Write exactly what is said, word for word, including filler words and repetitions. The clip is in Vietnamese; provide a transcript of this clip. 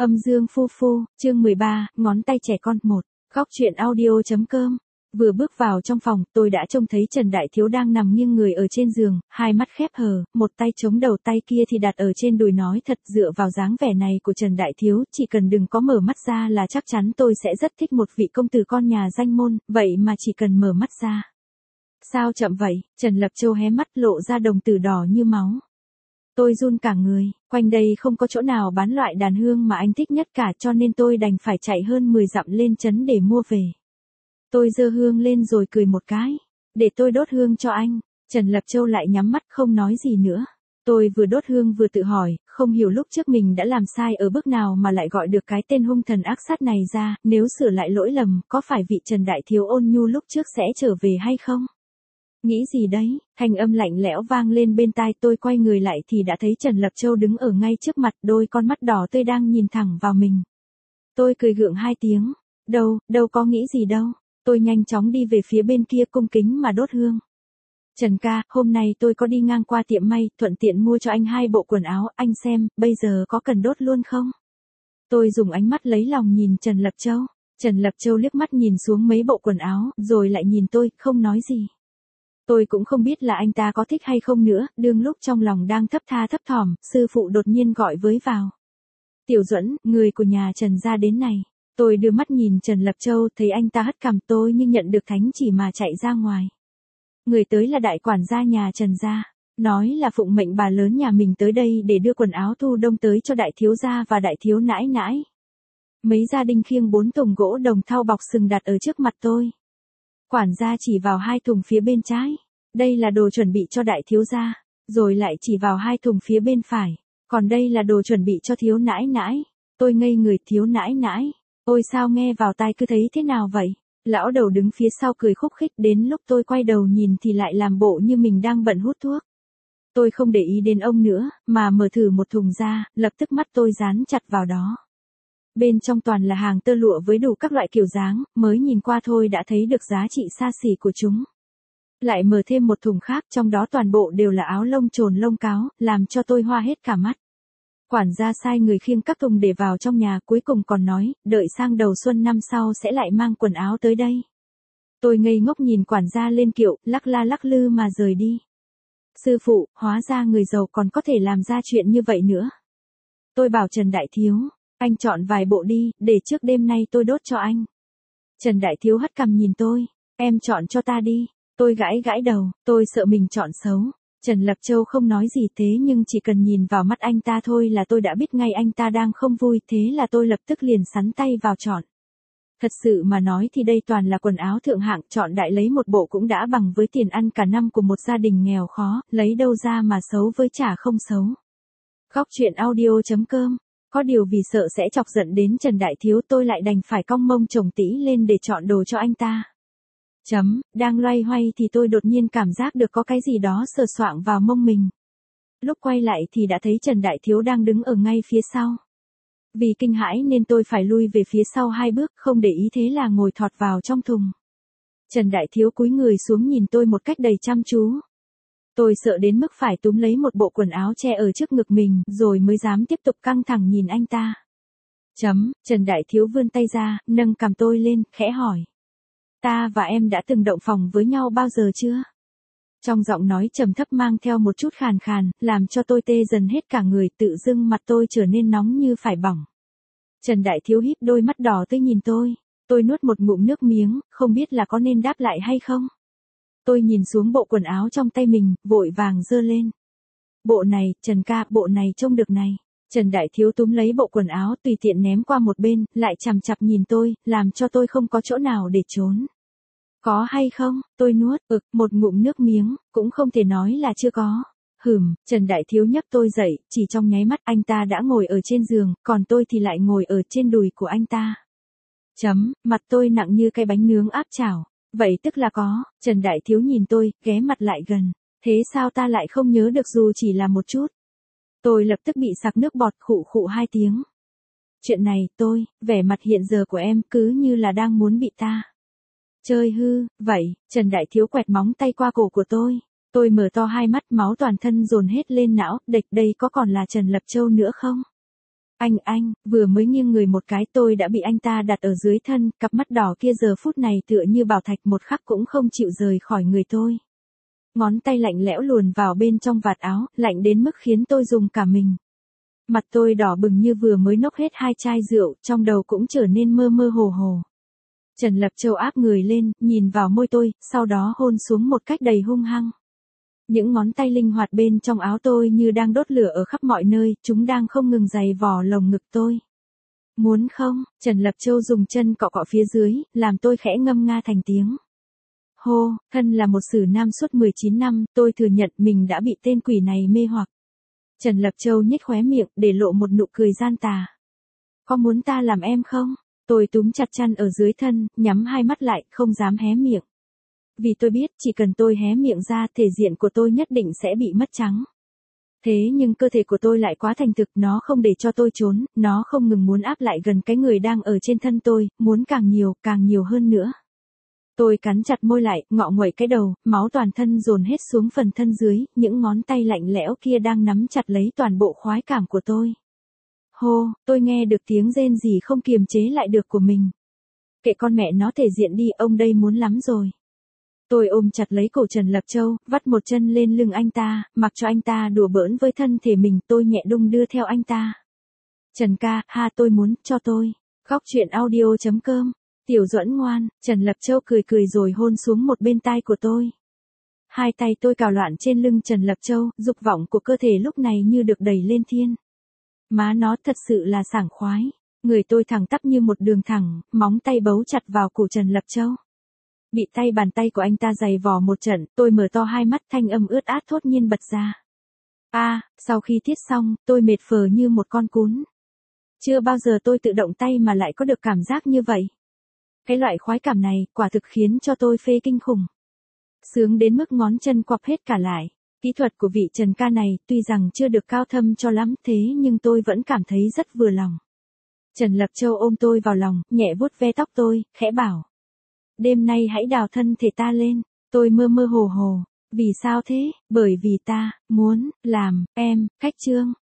Âm dương phu phu, chương mười ba, ngón tay trẻ con một. Góc truyện audio.com. Vừa bước vào trong phòng, tôi đã trông thấy Trần Đại Thiếu đang nằm nghiêng người ở trên giường, hai mắt khép hờ, một tay chống đầu, tay kia thì đặt ở trên đùi. Nói thật, dựa vào dáng vẻ này của Trần Đại Thiếu, chỉ cần đừng có mở mắt ra là chắc chắn tôi sẽ rất thích một vị công tử con nhà danh môn, vậy mà chỉ cần mở mắt ra. Sao chậm vậy? Trần Lập Châu hé mắt lộ ra đồng tử đỏ như máu. Tôi run cả người, quanh đây không có chỗ nào bán loại đàn hương mà anh thích nhất cả, cho nên tôi đành phải chạy hơn mười dặm lên trấn để mua về. Tôi giơ hương lên rồi cười một cái, để tôi đốt hương cho anh. Trần Lập Châu lại nhắm mắt không nói gì nữa. Tôi vừa đốt hương vừa tự hỏi, không hiểu lúc trước mình đã làm sai ở bước nào mà lại gọi được cái tên hung thần ác sát này ra, nếu sửa lại lỗi lầm, có phải vị Trần Đại Thiếu ôn nhu lúc trước sẽ trở về hay không? Nghĩ gì đấy, thanh âm lạnh lẽo vang lên bên tai. Tôi quay người lại thì đã thấy Trần Lập Châu đứng ở ngay trước mặt, đôi con mắt đỏ tươi đang nhìn thẳng vào mình. Tôi cười gượng hai tiếng, đâu, đâu có nghĩ gì đâu. Tôi nhanh chóng đi về phía bên kia cung kính mà đốt hương. Trần ca, hôm nay tôi có đi ngang qua tiệm may, thuận tiện mua cho anh hai bộ quần áo, anh xem, bây giờ có cần đốt luôn không? Tôi dùng ánh mắt lấy lòng nhìn Trần Lập Châu. Trần Lập Châu liếc mắt nhìn xuống mấy bộ quần áo, rồi lại nhìn tôi, không nói gì. Tôi cũng không biết là anh ta có thích hay không nữa, đương lúc trong lòng đang thấp tha thấp thỏm, sư phụ đột nhiên gọi với vào. Tiểu Duẫn, người của nhà Trần gia đến này. Tôi đưa mắt nhìn Trần Lập Châu, thấy anh ta hất cằm tôi như nhận được thánh chỉ mà chạy ra ngoài. Người tới là đại quản gia nhà Trần gia, nói là phụng mệnh bà lớn nhà mình tới đây để đưa quần áo thu đông tới cho đại thiếu gia và đại thiếu nãi nãi. Mấy gia đình khiêng bốn thùng gỗ đồng thau bọc sừng đặt ở trước mặt tôi. Quản gia chỉ vào hai thùng phía bên trái, đây là đồ chuẩn bị cho đại thiếu gia, rồi lại chỉ vào hai thùng phía bên phải, còn đây là đồ chuẩn bị cho thiếu nãi nãi. Tôi ngây người, thiếu nãi nãi, ôi sao nghe vào tai cứ thấy thế nào vậy? Lão đầu đứng phía sau cười khúc khích, đến lúc tôi quay đầu nhìn thì lại làm bộ như mình đang bận hút thuốc. Tôi không để ý đến ông nữa, mà mở thử một thùng ra, lập tức mắt tôi dán chặt vào đó. Bên trong toàn là hàng tơ lụa với đủ các loại kiểu dáng, mới nhìn qua thôi đã thấy được giá trị xa xỉ của chúng. Lại mở thêm một thùng khác, trong đó toàn bộ đều là áo lông trồn lông cáo, làm cho tôi hoa hết cả mắt. Quản gia sai người khiêng các thùng để vào trong nhà, cuối cùng còn nói, đợi sang đầu xuân năm sau sẽ lại mang quần áo tới đây. Tôi ngây ngốc nhìn quản gia lên kiệu, lắc la lắc lư mà rời đi. Sư phụ, hóa ra người giàu còn có thể làm ra chuyện như vậy nữa. Tôi bảo Trần Đại Thiếu, anh chọn vài bộ đi, để trước đêm nay tôi đốt cho anh. Trần Đại Thiếu hất cằm nhìn tôi, em chọn cho ta đi. Tôi gãi gãi đầu, tôi sợ mình chọn xấu. Trần Lập Châu không nói gì, thế nhưng chỉ cần nhìn vào mắt anh ta thôi là tôi đã biết ngay anh ta đang không vui, thế là tôi lập tức liền sắn tay vào chọn. Thật sự mà nói thì đây toàn là quần áo thượng hạng, chọn đại lấy một bộ cũng đã bằng với tiền ăn cả năm của một gia đình nghèo khó, lấy đâu ra mà xấu với chả không xấu. Góc truyện audio.com. Có điều vì sợ sẽ chọc giận đến Trần Đại Thiếu, tôi lại đành phải cong mông chồng tĩ lên để chọn đồ cho anh ta. Chấm, đang loay hoay thì tôi đột nhiên cảm giác được có cái gì đó sờ soạng vào mông mình. Lúc quay lại thì đã thấy Trần Đại Thiếu đang đứng ở ngay phía sau. Vì kinh hãi nên tôi phải lui về phía sau hai bước, không để ý, thế là ngồi thọt vào trong thùng. Trần Đại Thiếu cúi người xuống nhìn tôi một cách đầy chăm chú. Tôi sợ đến mức phải túm lấy một bộ quần áo che ở trước ngực mình, rồi mới dám tiếp tục căng thẳng nhìn anh ta. Chấm, Trần Đại Thiếu vươn tay ra, nâng cằm tôi lên, khẽ hỏi. Ta và em đã từng động phòng với nhau bao giờ chưa? Trong giọng nói trầm thấp mang theo một chút khàn khàn, làm cho tôi tê dần hết cả người, tự dưng mặt tôi trở nên nóng như phải bỏng. Trần Đại Thiếu híp đôi mắt đỏ tươi nhìn tôi, tôi nuốt một ngụm nước miếng, không biết là có nên đáp lại hay không. Tôi nhìn xuống bộ quần áo trong tay mình, vội vàng giơ lên. Bộ này, Trần ca, bộ này trông được này. Trần Đại Thiếu túm lấy bộ quần áo tùy tiện ném qua một bên, lại chằm chằm nhìn tôi, làm cho tôi không có chỗ nào để trốn. Có hay không? Tôi nuốt, ực, một ngụm nước miếng, cũng không thể nói là chưa có. Hừm, Trần Đại Thiếu nhấc tôi dậy, chỉ trong nháy mắt anh ta đã ngồi ở trên giường, còn tôi thì lại ngồi ở trên đùi của anh ta. Chấm, mặt tôi nặng như cái bánh nướng áp chảo. Vậy tức là có. Trần Đại Thiếu nhìn tôi, ghé mặt lại gần. Thế sao ta lại không nhớ được dù chỉ là một chút? Tôi lập tức bị sặc nước bọt, khụ khụ hai tiếng. Chuyện này, tôi, vẻ mặt hiện giờ của em cứ như là đang muốn bị ta chơi hư, vậy. Trần Đại Thiếu quẹt móng tay qua cổ của tôi. Tôi mở to hai mắt, máu toàn thân dồn hết lên não, đệch đây có còn là Trần Lập Châu nữa không? Anh anh, vừa mới nghiêng người một cái tôi đã bị anh ta đặt ở dưới thân, cặp mắt đỏ kia giờ phút này tựa như bảo thạch một khắc cũng không chịu rời khỏi người tôi. Ngón tay lạnh lẽo luồn vào bên trong vạt áo, lạnh đến mức khiến tôi rùng cả mình. Mặt tôi đỏ bừng như vừa mới nốc hết hai chai rượu, trong đầu cũng trở nên mơ mơ hồ hồ. Trần Lập Châu áp người lên, nhìn vào môi tôi, sau đó hôn xuống một cách đầy hung hăng. Những ngón tay linh hoạt bên trong áo tôi như đang đốt lửa ở khắp mọi nơi, chúng đang không ngừng giày vò lồng ngực tôi. Muốn không? Trần Lập Châu dùng chân cọ cọ phía dưới, làm tôi khẽ ngâm nga thành tiếng. Hô, thân là một sử nam suốt mười chín năm, tôi thừa nhận mình đã bị tên quỷ này mê hoặc. Trần Lập Châu nhếch khóe miệng, để lộ một nụ cười gian tà. Có muốn ta làm em không? Tôi túm chặt chăn ở dưới thân, nhắm hai mắt lại, không dám hé miệng. Vì tôi biết chỉ cần tôi hé miệng ra, thể diện của tôi nhất định sẽ bị mất trắng. Thế nhưng cơ thể của tôi lại quá thành thực, nó không để cho tôi trốn, nó không ngừng muốn áp lại gần cái người đang ở trên thân tôi, muốn càng nhiều, càng nhiều hơn nữa. Tôi cắn chặt môi lại, ngọ nguậy cái đầu, máu toàn thân dồn hết xuống phần thân dưới, những ngón tay lạnh lẽo kia đang nắm chặt lấy toàn bộ khoái cảm của tôi. Hô, tôi nghe được tiếng rên rỉ không kiềm chế lại được của mình. Kệ con mẹ nó, thể diện đi, ông đây muốn lắm rồi. Tôi ôm chặt lấy cổ Trần Lập Châu, vắt một chân lên lưng anh ta, mặc cho anh ta đùa bỡn với thân thể mình, tôi nhẹ đung đưa theo anh ta. Trần ca, ha, tôi muốn, cho tôi. Khóc chuyện audio chấm com. Tiểu Duẫn ngoan, Trần Lập Châu cười cười rồi hôn xuống một bên tai của tôi. Hai tay tôi cào loạn trên lưng Trần Lập Châu, dục vọng của cơ thể lúc này như được đẩy lên thiên. Má nó thật sự là sảng khoái. Người tôi thẳng tắp như một đường thẳng, móng tay bấu chặt vào cổ Trần Lập Châu. Bị tay bàn tay của anh ta giày vò một trận, tôi mở to hai mắt, thanh âm ướt át thốt nhiên bật ra. A, à, sau khi tiết xong, tôi mệt phờ như một con cún. Chưa bao giờ tôi tự động tay mà lại có được cảm giác như vậy. Cái loại khoái cảm này, quả thực khiến cho tôi phê kinh khủng. Sướng đến mức ngón chân quặp hết cả lại. Kỹ thuật của vị Trần ca này, tuy rằng chưa được cao thâm cho lắm, thế nhưng tôi vẫn cảm thấy rất vừa lòng. Trần Lập Châu ôm tôi vào lòng, nhẹ vuốt ve tóc tôi, khẽ bảo. Đêm nay hãy đào thân thể ta lên. Tôi mơ mơ hồ hồ. Vì sao thế? Bởi vì ta, muốn, làm, em, cách trương.